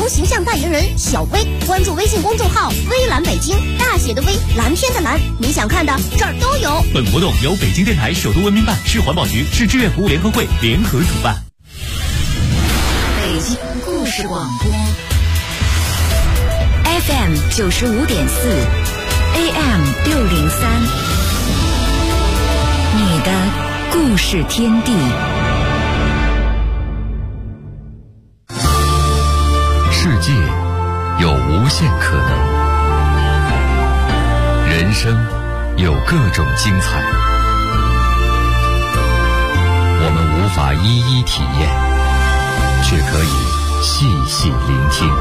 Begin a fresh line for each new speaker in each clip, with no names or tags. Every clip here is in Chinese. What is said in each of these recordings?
形象代言人小薇，关注微信公众号微蓝北京，大写的微，蓝天的蓝，你想看的这儿都有。
本活动由北京电台首都文明办、市环保局、市志愿服务联合会联合主办。
北京故事广播 FM 95.4 AM 603，你的故事天地。
世界有无限可能，人生有各种精彩，我们无法一一体验，却可以细细聆听，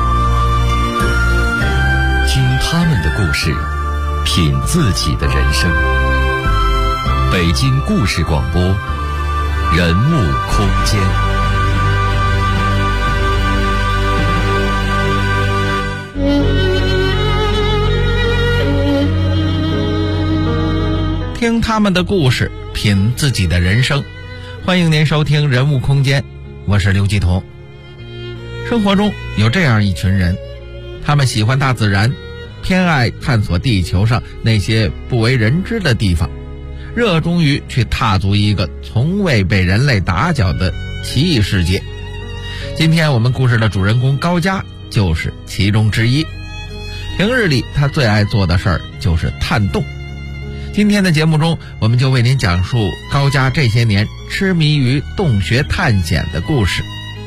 听他们的故事，品自己的人生。北京故事广播，人物空间。
听他们的故事，品自己的人生。欢迎您收听人物空间，我是刘继彤。生活中有这样一群人，他们喜欢大自然，偏爱探索地球上那些不为人知的地方，热衷于去踏足一个从未被人类打搅的奇异世界。今天我们故事的主人公高佳就是其中之一。平日里他最爱做的事儿就是探洞。今天的节目中，我们就为您讲述高佳这些年痴迷于洞穴探险的故事。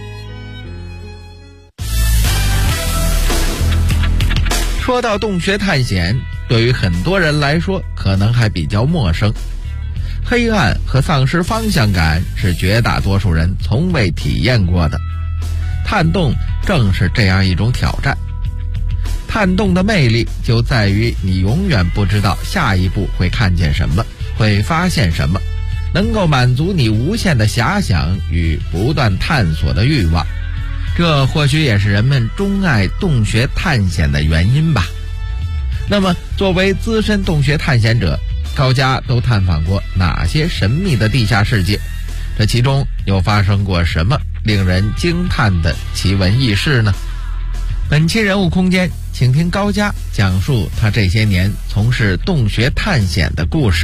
说到洞穴探险，对于很多人来说可能还比较陌生。黑暗和丧失方向感是绝大多数人从未体验过的。探洞正是这样一种挑战。探洞的魅力就在于你永远不知道下一步会看见什么，会发现什么，能够满足你无限的遐想与不断探索的欲望。这或许也是人们钟爱洞穴探险的原因吧。那么作为资深洞穴探险者，高佳都探访过哪些神秘的地下世界？这其中又发生过什么令人惊叹的奇闻异事呢？本期人物空间，请听高佳讲述他这些年从事洞穴探险的故事。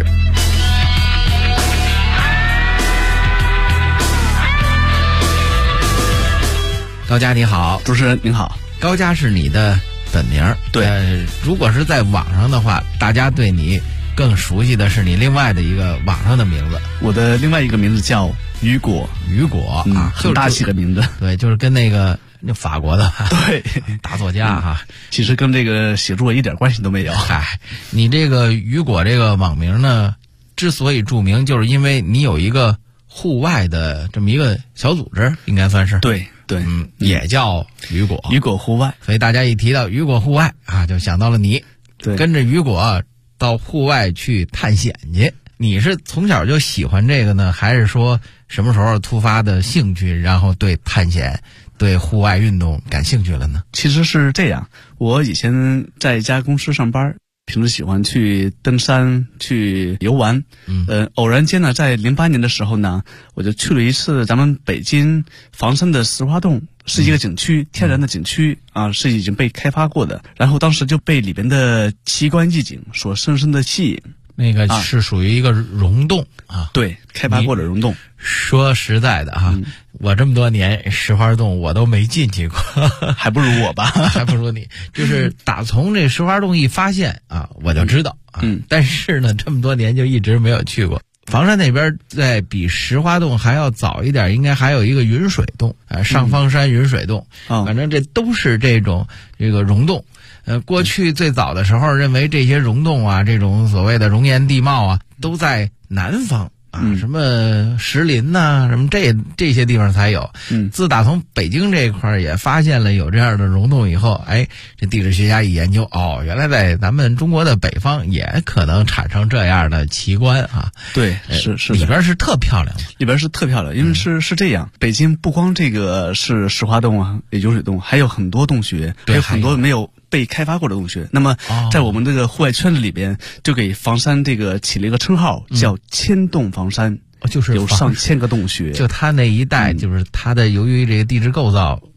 高佳你好。
主持人您好。
高佳是你的本名。
对。
如果是在网上的话，大家对你更熟悉的是你另外的一个网上的名字。
我的另外一个名字叫雨果。
雨果啊，
很大气的名字。
对，就是跟那法国的
对
大作家哈，
其实跟这个写作一点关系都没有。
嗨，你这个雨果这个网名呢，之所以著名，就是因为你有一个户外的这么一个小组织，应该算是。
对，
也叫雨果。
雨果户外，
所以大家一提到雨果户外啊，就想到了你。
对，
跟着雨果到户外去探险去。你是从小就喜欢这个呢，还是说什么时候突发的兴趣，然后对探险、对户外运动感兴趣了呢？
其实是这样，我以前在一家公司上班，平时喜欢去登山、去游玩。偶然间呢，在08年的时候呢，我就去了一次咱们北京房山的石花洞，是一个景区，天然的景区啊，是已经被开发过的。然后当时就被里边的奇观异景所深深的吸引。
那个是属于一个溶洞啊，
对，开发过的溶洞。
说实在的哈，我这么多年石花洞我都没进去过，
还不如我吧，
还不如你。就是打从这石花洞一发现啊，我就知道啊，但是呢，这么多年就一直没有去过。房山那边在比石花洞还要早一点，应该还有一个云水洞啊，上方山云水洞，反正这都是这个溶洞。过去最早的时候认为这些溶洞啊，这种所谓的熔岩地貌啊，都在南方啊，什么石林呐，什么这些地方才有。自打从北京这块也发现了有这样的溶洞以后，这地质学家一研究，原来在咱们中国的北方也可能产生这样的奇观啊。
对，是
里边是特漂亮的，
里边是特漂亮，因为是这样，北京不光这个是石花洞啊，有水洞，还有很多洞穴，还有很多没有被开发过的洞穴。那么在我们这个户外圈子里边，就给房山这个起了一个称号，叫千洞房山。
就是
有上千个洞穴，
就它那一带，就是它的由于这个地质构造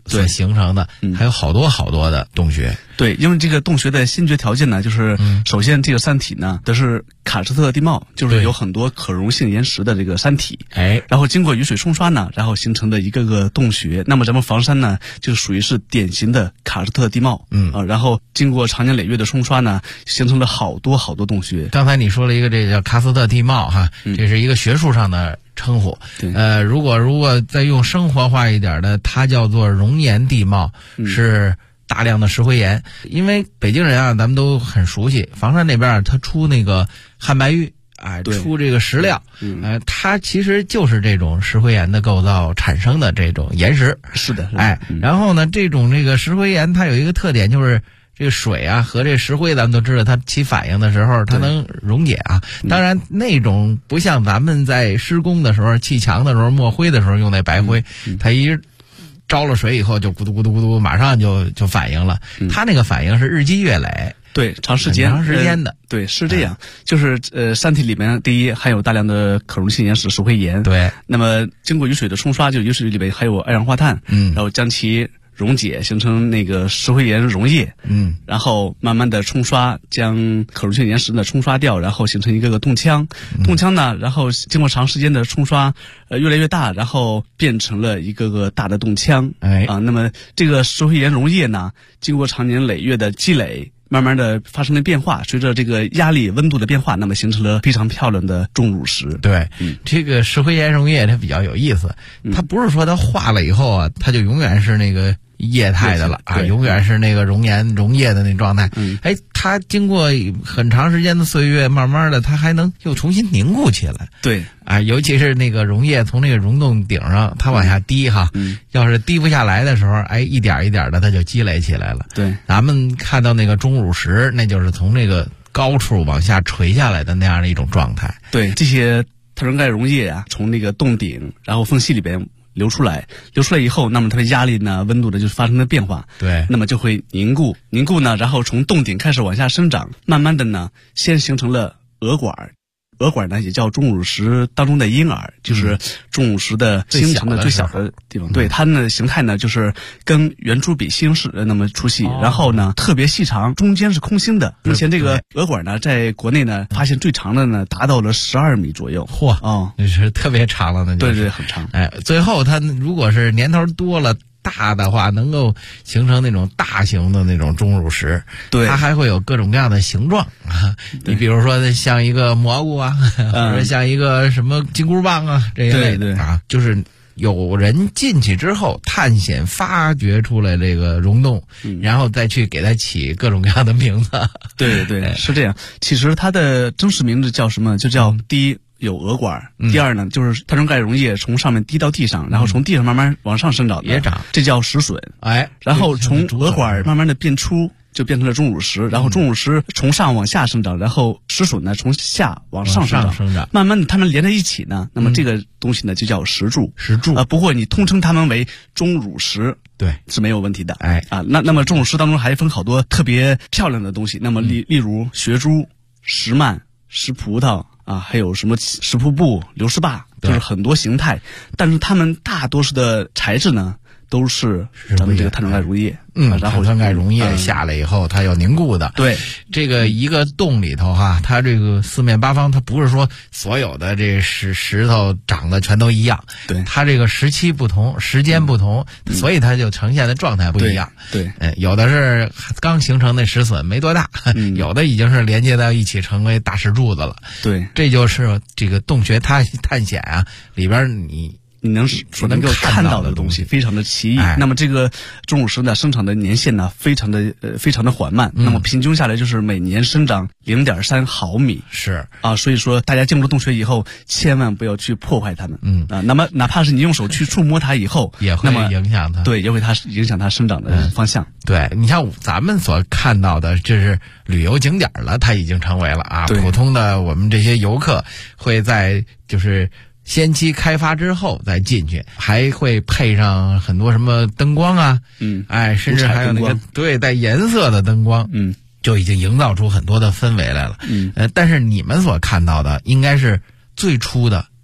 所形成的，还有好多好多的洞穴。
对，因为这个洞穴的先决条件呢，就是首先这个山体呢都是喀斯特地貌，就是有很多可溶性岩石的这个山体，然后经过雨水冲刷呢，然后形成的一个个洞穴。那么咱们房山呢，就属于是典型的喀斯特地貌，然后经过长年累月的冲刷呢，形成了好多好多洞穴。
刚才你说了一个这叫喀斯特地貌哈，这是一个学术上的称呼。如果再用生活化一点的，它叫做熔岩地貌，是大量的石灰岩。因为北京人啊，咱们都很熟悉，房山那边它出那个汉白玉，出这个石料，它其实就是这种石灰岩的构造产生的这种岩石。
是的，
然后呢，这个石灰岩它有一个特点，就是这个水啊和这石灰，咱们都知道它起反应的时候，它能溶解啊。当然，那种不像咱们在施工的时候、砌墙的时候、抹灰的时候用那白灰，它一着了水以后就咕嘟咕嘟咕嘟，马上就反应了。它那个反应是日积月累。
对，长时间的，对，是这样。就是山体里面，第一含有大量的可溶性岩石、石灰岩。对，那么经过雨水的冲刷，就雨水里面还有二氧化碳，然后将其溶解，形成那个石灰岩溶液，然后慢慢的冲刷，将可溶性岩石呢冲刷掉，然后形成一个个洞腔。洞腔呢，然后经过长时间的冲刷，越来越大，然后变成了一个个大的洞腔。那么这个石灰岩溶液呢，经过长年累月的积累，慢慢的发生了变化，随着这个压力、温度的变化，那么形成了非常漂亮的钟乳石。对，这个石灰岩溶液它比较有意思，它不是说它化了以后啊，它就永远是那个液态的了啊，永远是那个熔液的那状态。它经过很长时间的岁月，慢慢的它还能又重新凝固起来。对啊，尤其是那个溶液从那个溶洞顶上它往下滴哈，要是滴不下来的时候，一点一点的它就积累起来了。对，咱们看到那个钟乳石，那就是从那个高处往下垂下来的那样的一种状态。对，这些碳酸钙溶液啊，从那个洞顶然后缝隙里边流出来以后，那么它的压力呢、温度呢就发生了变化。对，那么就会凝固呢，然后从洞顶开始往下生长，慢慢的呢，先形成了鹅管。鹅管呢也叫钟乳石当中的婴儿，就是钟乳石的形成的最小的地方。对，它的形态呢就是跟圆珠笔西式那么粗细，然后呢特别细长，中间是空心的。目前这个鹅管呢，在国内呢发现最长的呢达到了12米左右。嚯，那是特别长了，那就是。对，很长。最后它如果是年头多了。大的话能够形成那种大型的那种钟乳石，对，它还会有各种各样的形状啊。你比如说像一个蘑菇啊，或者像一个什么金箍棒啊这一类的啊，就是有人进去之后探险发掘出来这个溶洞，然后再去给它起各种各样的名字。对，是这样。其实它的真实名字叫什么？就叫第一。有鹅管，第二呢，就是碳酸钙溶液从上面滴到地上，然后从地上慢慢往上生长的，也长，这叫石笋。然后从鹅管慢慢的变粗，就变成了钟乳石，然后钟乳石从上往下生长，然后石笋呢从下往上生长，慢慢的它们连在一起呢，那么这个东西呢就叫石柱。不过你通称它们为钟乳石，对，是没有问题的。那么钟乳石当中还分好多特别漂亮的东西，那么例如雪珠、石曼、石葡萄。还有什么石瀑布、流石坝，就是很多形态，但是它们大多数的材质呢，都是咱们这个碳酸钙溶液。然后碳酸钙溶液下来以后，它要凝固的。对，这个一个洞里头哈，它这个四面八方，它不是说所有的这石头长得全都一样。对，它这个时期不同，时间不同，所以它就呈现的状态不一样。对，有的是刚形成的石笋没多大，有的已经是连接到一起成为大石柱子了。对，这就是这个洞穴探险啊，里边你能够看到的东西非常的奇异。那么这个钟乳石呢，生长的年限呢，非常的缓慢。那么平均下来就是每年生长0.3毫米。是啊，所以说大家进入洞穴以后，千万不要去破坏它们。那么哪怕是你用手去触摸它以后，也会影响它。对，也会影响它生长的方向。对，你像咱们所看到的，这是旅游景点了，它已经成为了啊，普通的我们这些游客会在就是先期开发之后再进去，还会配上很多什么灯光啊，甚至还有那个带颜色的灯光，就已经营造出很多的氛围来了。但是你们所看到的应该是最初的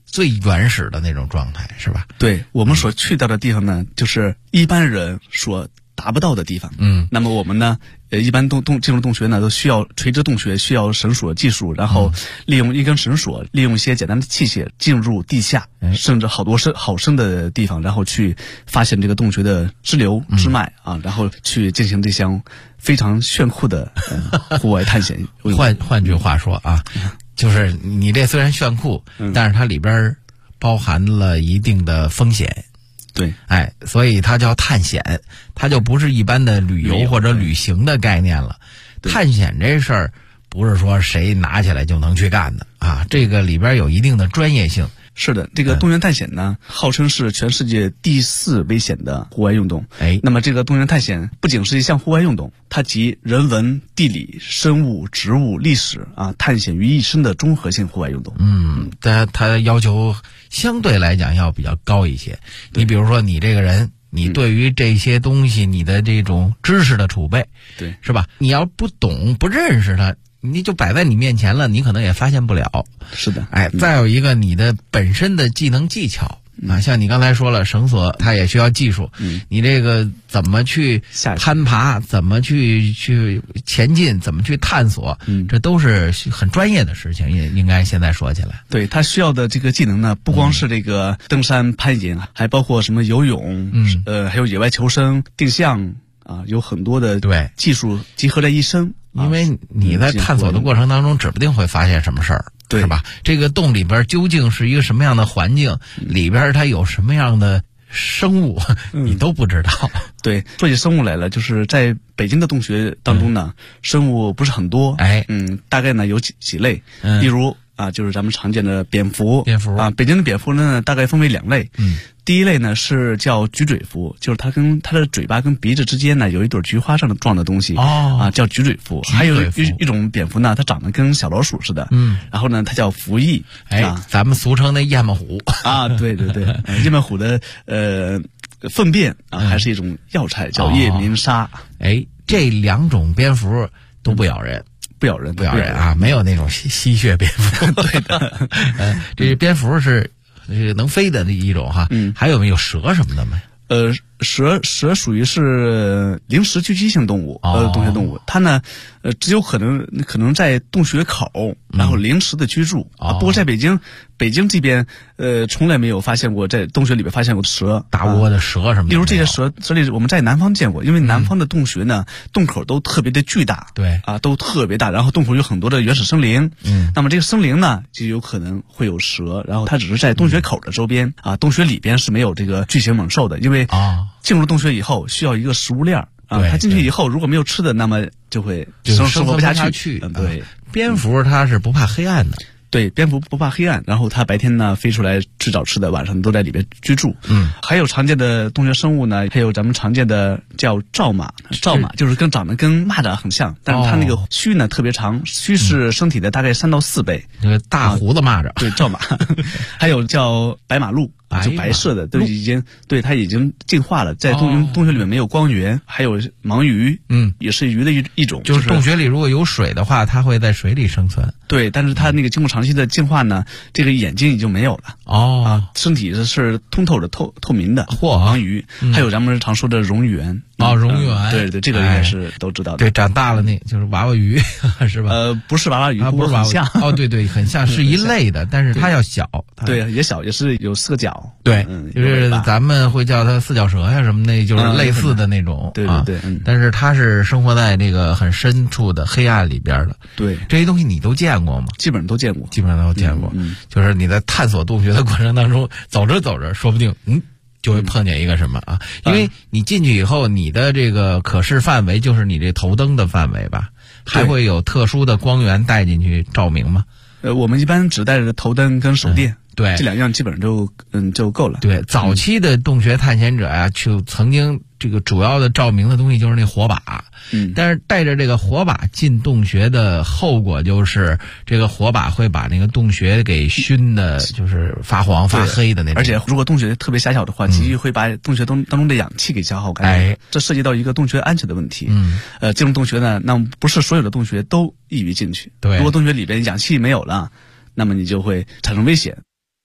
最原始的那种状态，是吧？
对，我们所去到的地方呢，就是一般人所达不到的地方。那么我们呢，一般进入洞穴呢，都需要垂直洞穴，需要绳索技术，然后利用一根绳索，利用一些简单的器械进入地下，甚至好深的地方，然后去发现这个洞穴的支流支脉啊，然后去进行这项非常炫酷的户外探险。
换句话说啊，就是你这虽然炫酷，但是它里边包含了一定的风险。
对，
所以它叫探险，它就不是一般的旅游或者旅行的概念了。探险这事儿不是说谁拿起来就能去干的啊，这个里边有一定的专业性。
是的，这个洞穴探险呢，号称是全世界第4危险的户外运动。那么这个洞穴探险不仅是一项户外运动，它集人文、地理、生物、植物、历史啊探险于一身的综合性户外运动。
它要求相对来讲要比较高一些。你比如说你这个人，你对于这些东西你的这种知识的储备，
对，
是吧？你要不懂不认识它，你就摆在你面前了，你可能也发现不了。
是的，
再有一个你的本身的技能技巧啊，像你刚才说了，绳索它也需要技术，你这个怎么去攀爬，怎么去前进，怎么去探索，这都是很专业的事情，也应该现在说起来。
对，它需要的这个技能呢，不光是这个登山攀岩，还包括什么游泳，还有野外求生、定向啊，有很多的技术集合在一身。
因为你在探索的过程当中，指不定会发现什么事儿，是吧？这个洞里边究竟是一个什么样的环境，里边它有什么样的生物，你都不知道。
对，说起生物来了，就是在北京的洞穴当中呢，生物不是很多，大概呢有几类，例如啊，就是咱们常见的蝙蝠啊，北京的蝙蝠呢大概分为2类。第一类呢是叫菊嘴蝠，就是它跟它的嘴巴跟鼻子之间呢有一朵菊花上的状的东西，叫菊嘴蝠。还有一种蝙蝠呢，它长得跟小老鼠似的，然后呢它叫蝠翼，
咱们俗称的燕麦虎
啊，对，燕麦虎的粪便啊，还是一种药材，叫夜明砂。
这2种蝙蝠都不咬人。
不咬人
啊，没有那种吸血蝙蝠。
对的，
这蝙蝠是能飞的一种哈。还有没有蛇什么的吗？
蛇属于是临时聚集性动物，洞穴动物。它呢，只有可能在洞穴口，然后临时的居住啊。不过在北京这边，从来没有发现过在洞穴里边发现过蛇，
大窝的蛇什么的。
例如这些蛇，这里我们在南方见过，因为南方的洞穴呢，洞口都特别的巨大，
对
啊，都特别大，然后洞口有很多的原始森林，那么这个森林呢，就有可能会有蛇，然后它只是在洞穴口的周边啊，洞穴里边是没有这个巨型猛兽的，因为进入洞穴以后需要一个食物链啊，它进去以后如果没有吃的，那么就会生活不下去。对，
蝙蝠它是不怕黑暗的。
对，蝙蝠不怕黑暗，然后它白天呢飞出来去找吃的，晚上都在里边居住。还有常见的洞穴生物呢，还有咱们常见的叫赵马，就是长得跟蚂蚱很像，但是它那个须呢特别长，须是身体的大概3到4倍。
那个大胡子蚂蚱，
对，赵马。还有叫白马鹿。就白色的都已经它已经进化了，在洞穴里面没有光源。还有盲鱼，也是鱼的一种。
就是洞穴里如果有水的话，它会在水里生存。
对，但是它那个经过长期的进化呢，这个眼睛已经没有了。身体是通透的、透明的。盲鱼，还有咱们常说的蝾螈。
蝾螈，
对，这个应该是都知道的。
对，长大了那就是娃娃鱼，是吧？
不是娃娃鱼，
不是娃娃，
像。
对，很像，是一类的，但是它要小。
对，也小，也是有4个脚。
对，就是咱们会叫它4脚蛇呀什么的，就是类似的那种。
对，
但是它是生活在这个很深处的黑暗里边的。
对，
这些东西你都见过吗？
基本上都见过。
就是你在探索洞穴的过程当中，走着走着，说不定就会碰见一个什么啊？因为你进去以后，你的这个可视范围就是你这头灯的范围吧？还会有特殊的光源带进去照明吗？
我们一般只带着头灯跟手电。
对，
这2样基本上就够了。
对，早期的洞穴探险者呀，就曾经这个主要的照明的东西就是那火把。但是带着这个火把进洞穴的后果就是这个火把会把那个洞穴给熏的，就是发黄发黑的那种。
而且如果洞穴特别狭小的话，极易会把洞穴当中的氧气给消耗干。这涉及到一个洞穴安全的问题。进入洞穴呢，那不是所有的洞穴都易于进去。对，如果洞穴里边氧气没有了，那么你就会产生危险。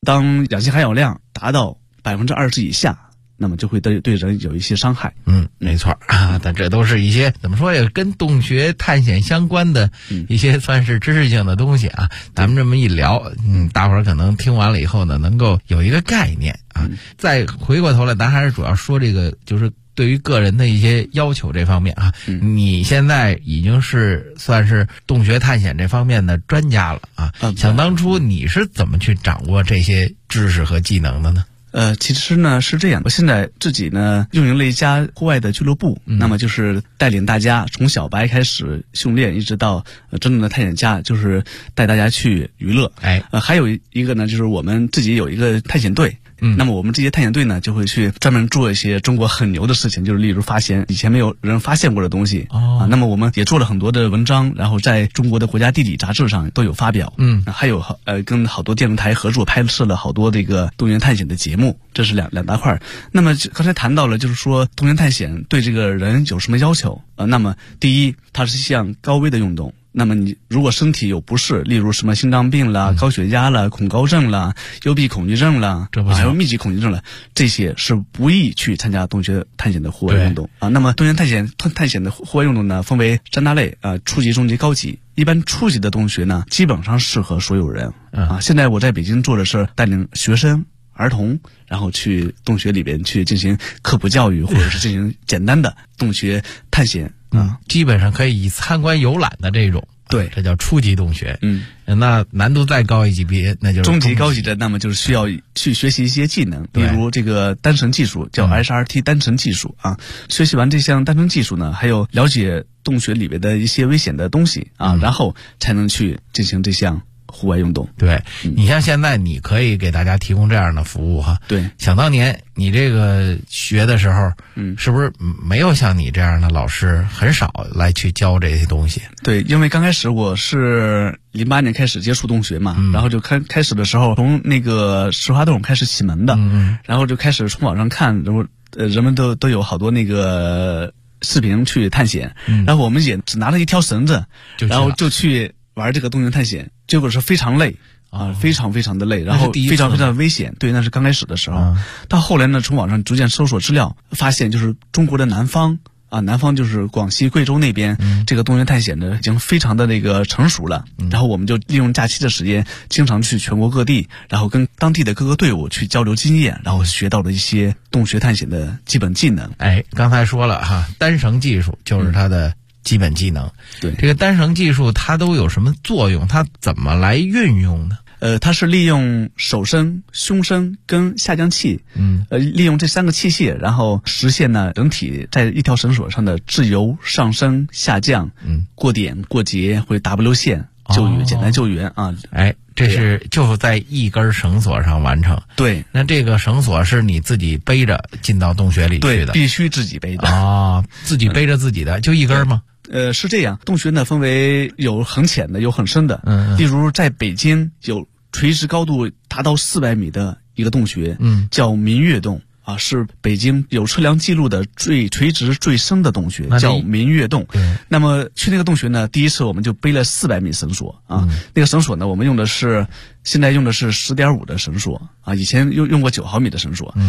当氧气含氧量达到20%以下，那么就会对人有一些伤害。
没错啊，但这都是一些怎么说呀，跟洞穴探险相关的一些算是知识性的东西啊。咱们这么一聊，大伙儿可能听完了以后呢，能够有一个概念啊。再回过头来，咱还是主要说这个，就是对于个人的一些要求这方面啊。你现在已经是算是洞穴探险这方面的专家了啊。想当初你是怎么去掌握这些知识和技能的呢？
其实呢是这样，我现在自己呢运营了一家户外的俱乐部，那么就是带领大家从小白开始训练，一直到真正的探险家，就是带大家去娱乐。还有一个呢，就是我们自己有一个探险队。那么我们这些探险队呢，就会去专门做一些中国很牛的事情，就是例如发现以前没有人发现过的东西。那么我们也做了很多的文章，然后在中国的国家地理杂志上都有发表。还有跟好多电视台合作拍摄了好多这个洞穴探险的节目，这是两大块。那么刚才谈到了，就是说洞穴探险对这个人有什么要求？那么第一，它是一项高危的运动。那么你如果身体有不适，例如什么心脏病啦、高血压啦、恐高症啦、幽闭恐惧症啦，还有密集恐惧症啦，这些是不宜去参加洞穴探险的户外运动啊。那么洞穴探险的户外运动呢，分为3大类啊：初级、中级、高级。一般初级的洞穴呢，基本上适合所有人啊。现在我在北京做的是带领学生、儿童，然后去洞穴里边去进行科普教育，或者是进行简单的洞穴探险。
基本上可以参观游览的这种，对，这叫初级洞穴。那难度再高一级别，那就是
中级、高级的，那么就是需要去学习一些技能，比如这个单绳技术，叫 SRT 单绳技术啊。学习完这项单绳技术呢，还有了解洞穴里面的一些危险的东西啊，然后才能去进行这项户外运动。
对，你像现在你可以给大家提供这样的服务哈。
对，
想当年你这个学的时候，是不是没有像你这样的老师，很少来去教这些东西？
对，因为刚开始我是08年开始接触洞穴嘛，然后就开始的时候从那个石花洞开始起门的，然后就开始从网上看，然后人们都有好多那个视频去探险，然后我们也只拿了一条绳子，然后就去玩这个洞穴探险，结果是非常累啊，非常非常的累，然后非常非常的危险。对，那是刚开始的时候。到后来呢，从网上逐渐搜索资料，发现就是中国的南方啊，南方就是广西、贵州那边，这个洞穴探险呢已经非常的那个成熟了。然后我们就利用假期的时间，经常去全国各地，然后跟当地的各个队伍去交流经验，然后学到了一些洞穴探险的基本技能。
刚才说了哈，单绳技术就是它的基本技能。
对，
这个单绳技术它都有什么作用？它怎么来运用呢？
它是利用手绳、胸绳跟下降器，利用这3个器械，然后实现呢人体在一条绳索上的自由上升、下降，过点、过节或者 W 线救援，简单救援啊。
这是就在一根绳索上完成。
对，
那这个绳索是你自己背着进到洞穴里去的？
对，必须自己背的
啊，自己背着自己的，就一根吗？
是这样，洞穴呢分为有很浅的，有很深的。例如在北京有垂直高度达到400米的一个洞穴，叫明月洞啊，是北京有测量记录的垂直最深的洞穴，叫明月洞。那么去那个洞穴呢，第一次我们就背了400米绳索啊，那个绳索呢，我们现在用的是10.5的绳索啊，以前用过9毫米的绳索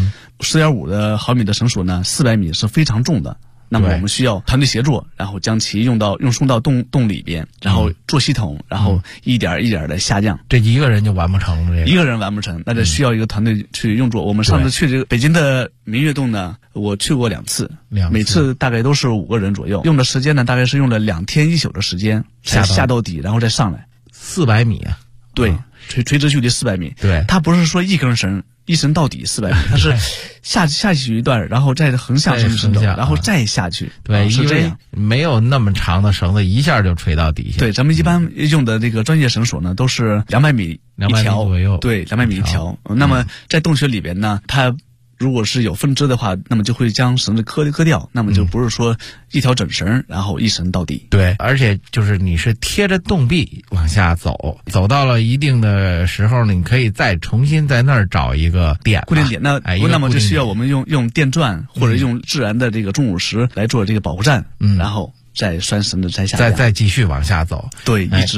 ，10.5毫米的绳索呢，400米是非常重的。那么我们需要团队协作，然后将其运送到洞里边，然后做系统，然后一点一点的下降。
这一个人就完不成了，
一个人完不成，那就需要一个团队去运作。我们上次去这个北京的明月洞呢，我去过2次，每次大概都是5个人左右，用的时间呢大概是用了2天1宿的时间才下到底，然后再上来。
400米啊？
对，垂直距离400米。
对，
它不是说一根绳一绳到底400米，它是下去一段，然后再横向绳走，然后再下去。
对，
是这样，
没有那么长的绳子一下就垂到底下。
对，咱们一般用的这个专业绳索呢，都是200米一条
左右。
对，200米一条。那么在洞穴里边呢，它如果是有分支的话，那么就会将绳子割掉，那么就不是说一条整绳，然后一绳到底。
对，而且就是你是贴着洞壁往下走，走到了一定的时候呢，你可以再重新在那儿找一个点
固定点。那么就需要我们用电钻或者用自然的这个钟乳石来做这个保护站，然后再拴绳子再下降，
再继续往下走。
对，一直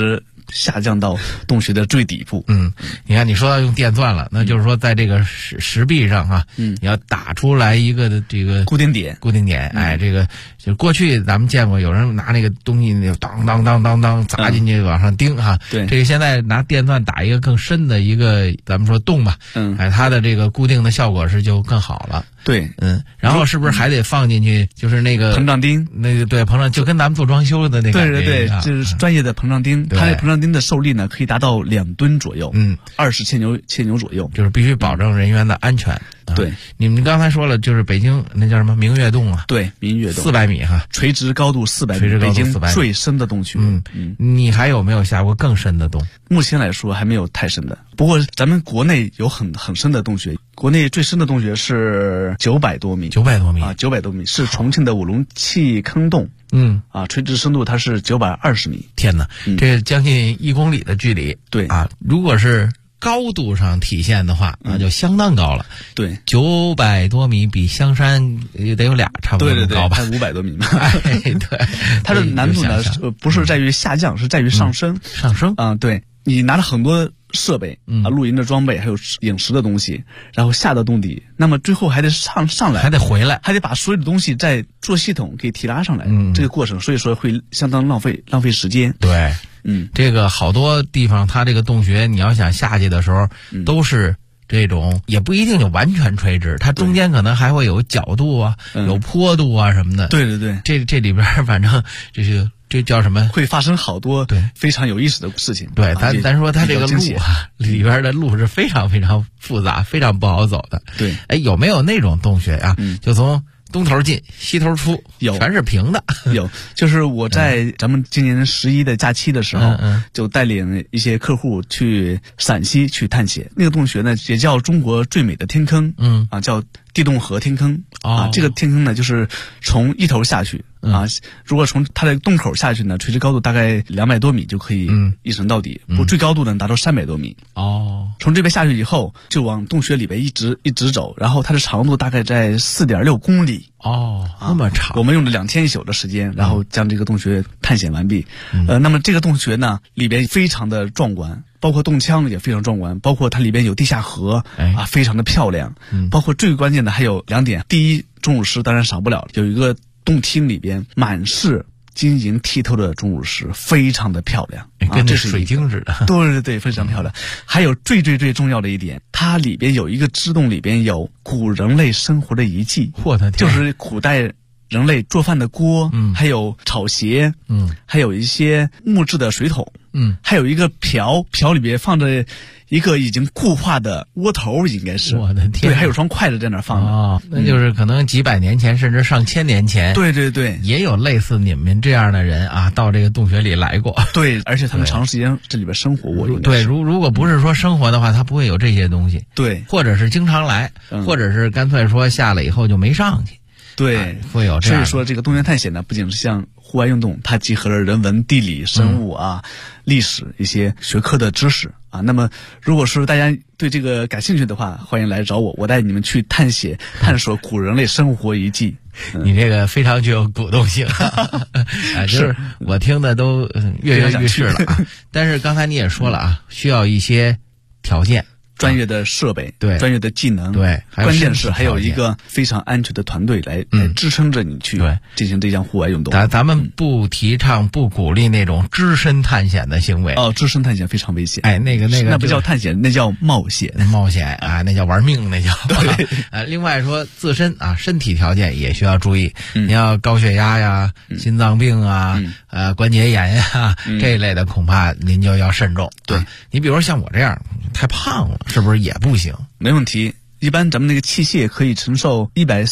下降到洞穴的最底部。
你看你说到用电钻了，那就是说在这个石壁上啊，你要打出来一个的这个
固定点，
哎，这个就过去咱们见过有人拿那个东西当当当当当砸进去往上钉哈，
对，
这个现在拿电钻打一个更深的一个咱们说洞吧，哎，它的这个固定的效果是就更好了。
对，
然后是不是还得放进去，就是那个
膨胀钉，
那个对膨胀，就跟咱们做装修的那个，
对，就是专业的膨胀钉，它那膨胀钉的受力呢可以达到2吨左右，20千牛左右，
就是必须保证人员的安全。
对，
你们刚才说了，就是北京那叫什么明月洞啊？
对，明月洞
400米哈，
垂直高度400米，北京最深的洞穴。
你还有没有下过更深的洞？
目前来说还没有太深的，不过咱们国内有很深的洞穴，国内最深的洞穴是900多米
，900多米
啊，900多米是重庆的五龙气坑洞。垂直深度它是920米。
天哪，这将近1公里的距离。
对
啊，如果是高度上体现的话，那就相当高了。
对
，900多米比香山也得有俩差不多高吧？
对，才500多米嘛。
对，
它的难度呢不是在于下降，是在于上升。
上升
啊，对，你拿了很多设备露营的装备，还有饮食的东西，然后下到洞底，那么最后还得上来，
还得回来，
还得把所有的东西再做系统给提拉上来。这个过程，所以说会相当浪费时间。
对。这个好多地方，它这个洞穴，你要想下去的时候，都是这种，也不一定就完全垂直，它中间可能还会有角度啊，有坡度啊什么的。
对，
这里边反正这叫什么？
会发生好多非常有意思的事情。
对，咱说它这个路啊，里边的路是非常非常复杂，非常不好走的。
对，
哎，有没有那种洞穴啊？就从东头进西头出，
有，
全是平的。
有，就是我在咱们今年11的假期的时候，就带领一些客户去陕西去探险。那个洞穴呢，也叫中国最美的天坑，叫地洞河天坑。这个天坑呢，就是从一头下去。如果从它的洞口下去呢，垂直高度大概200多米就可以一沉到底，最高度能达到300多米。从这边下去以后，就往洞穴里边一直走，然后它的长度大概在4.6公里。
那么长。
我们用了2天1宿的时间，然后将这个洞穴探险完毕。那么这个洞穴呢，里边非常的壮观，包括洞腔也非常壮观，包括它里边有地下河，非常的漂亮。包括最关键的还有2点，第一，钟乳石当然少不了，有一个洞厅里边满是晶莹剔透的钟乳石，非常的漂亮，
跟这水晶似的。
对，非常漂亮。还有最重要的一点，它里边有一个支洞，里边有古人类生活的遗迹。
我的天，
就是古代人类做饭的锅，还有炒鞋，还有一些木质的水桶，还有一个瓢里边放着一个已经固化的窝头，应该是。
我的天！
对，还有双筷子在那放着。
那就是可能几百年前甚至上千年前。
对，
也有类似你们这样的人啊，到这个洞穴里来过。
对，而且他们长时间这里边生活过。
对，如果不是说生活的话，他不会有这些东西。
对，
或者是经常来，或者是干脆说下来以后就没上去。
对，
会有这样。
所以说，这个洞穴探险呢，不仅是像户外运动，它集合了人文、地理、生物历史一些学科的知识啊。那么，如果是大家对这个感兴趣的话，欢迎来找我，我带你们去探索古人类生活遗迹。
你这个非常具有鼓动性，就是我听的都跃跃欲试了啊。但是刚才你也说了啊，需要一些条件。
专业的设备，
对，
专业的技能，
对，
关键是还有一个非常安全的团队来支撑着你去进行这项户外运动。
咱们不提倡、不鼓励那种只身探险的行为。
只身探险非常危险。
那个
那不叫探险，那叫冒险。
冒险啊，那叫玩命，那叫。对。另外说自身身体条件也需要注意。你要高血压呀、心脏病啊、关节炎呀这一类的，恐怕您就要慎重。
对，
你比如说像我这样太胖了，是不是也不行？
没问题。一般咱们那个器械可以承受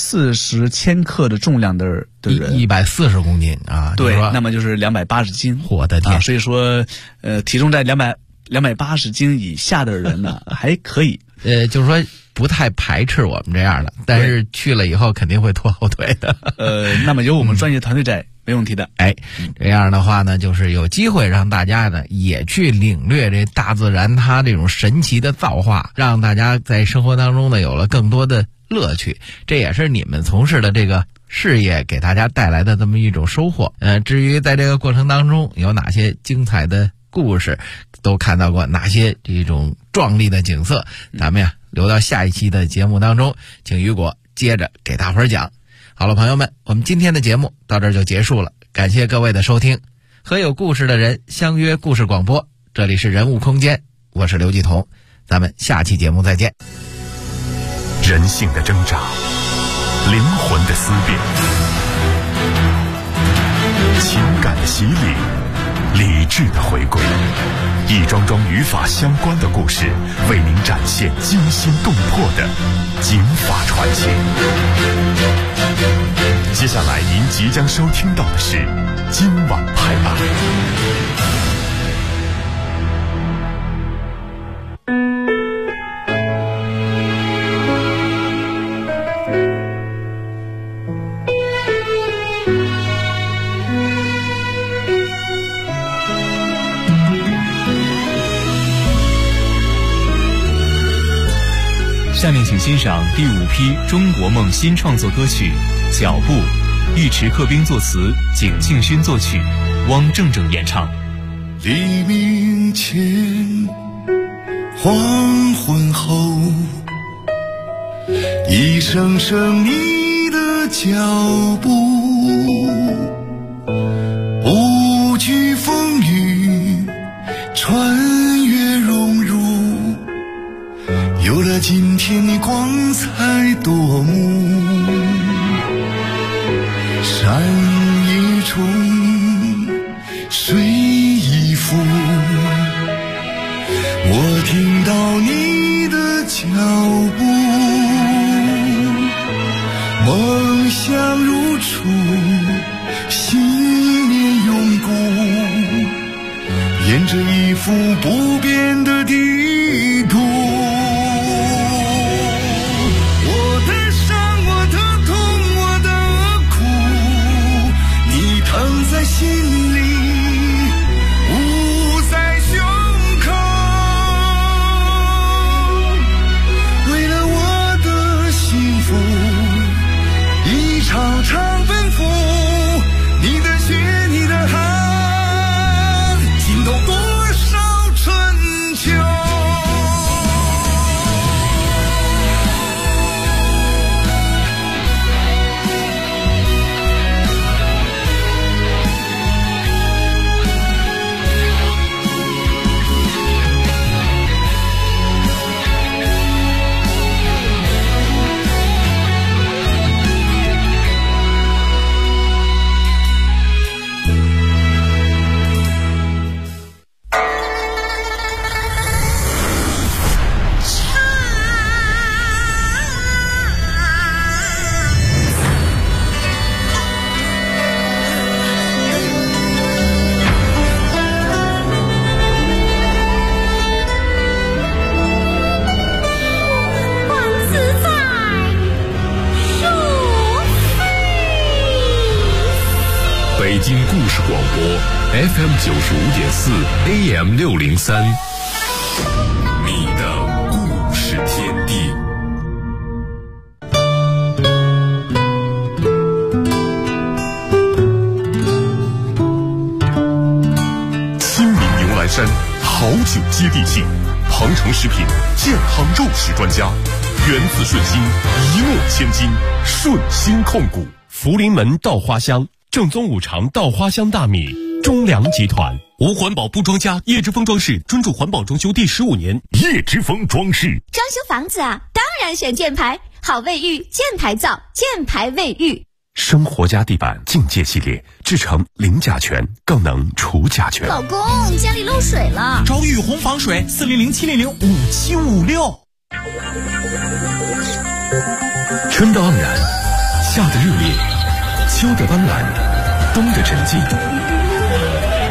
140千克的重量的人
，140公斤啊。
对，那么就是280斤。
我的天！
所以说，体重在280斤以下的人呢，还可以。
就是说不太排斥我们这样的，但是去了以后肯定会拖后腿的。
那么有我们专业团队在。没问题的。
这样的话呢，就是有机会让大家呢也去领略这大自然它这种神奇的造化，让大家在生活当中呢有了更多的乐趣。这也是你们从事的这个事业给大家带来的这么一种收获。至于在这个过程当中有哪些精彩的故事都看到过哪些这种壮丽的景色，咱们呀留到下一期的节目当中，请雨果接着给大伙儿讲。好了，朋友们，我们今天的节目到这儿就结束了，感谢各位的收听，和有故事的人相约故事广播，这里是人物空间，我是刘继彤，咱们下期节目再见。
人性的挣扎，灵魂的思辨，情感的洗礼，理智的回归，一桩桩与法相关的故事，为您展现惊心动魄的警法传奇。接下来您即将收听到的是今晚拍案。
下面请欣赏第5批中国梦新创作歌曲《脚步》，尉迟克兵作词，景庆勋作曲，汪正正演唱。
黎明前，黄昏后，一声声你的脚步，不惧风雨，穿越荣辱，有了今天你光彩夺目。山一重，水一浮，我听到你的脚步，梦想如初，信念永固，沿着一幅不变的地图。在心里，捂在胸口，为了我的幸福，一场场奔赴，你的血，你的汗，浸透多少春秋。
北京故事广播 FM 95.4 AM 603，你的故事天地。亲民牛栏山好酒接地气，鹏程食品健康肉食专家，源自顺心，一诺千金，顺心控股，福临门稻花香。正宗五常稻花香大米，中粮集团。无环保不装家，叶之峰装饰专注环保装修第15年。叶之峰装饰
装修房子啊，当然选箭牌，好卫浴，箭牌造，箭牌卫浴。
生活家地板境界系列，制成零甲醛，更能除甲醛。
老公，家里漏水了，
找雨虹防水，400-700-5756。
春的盎然，夏的热烈，秋的斑斓，冬的沉寂。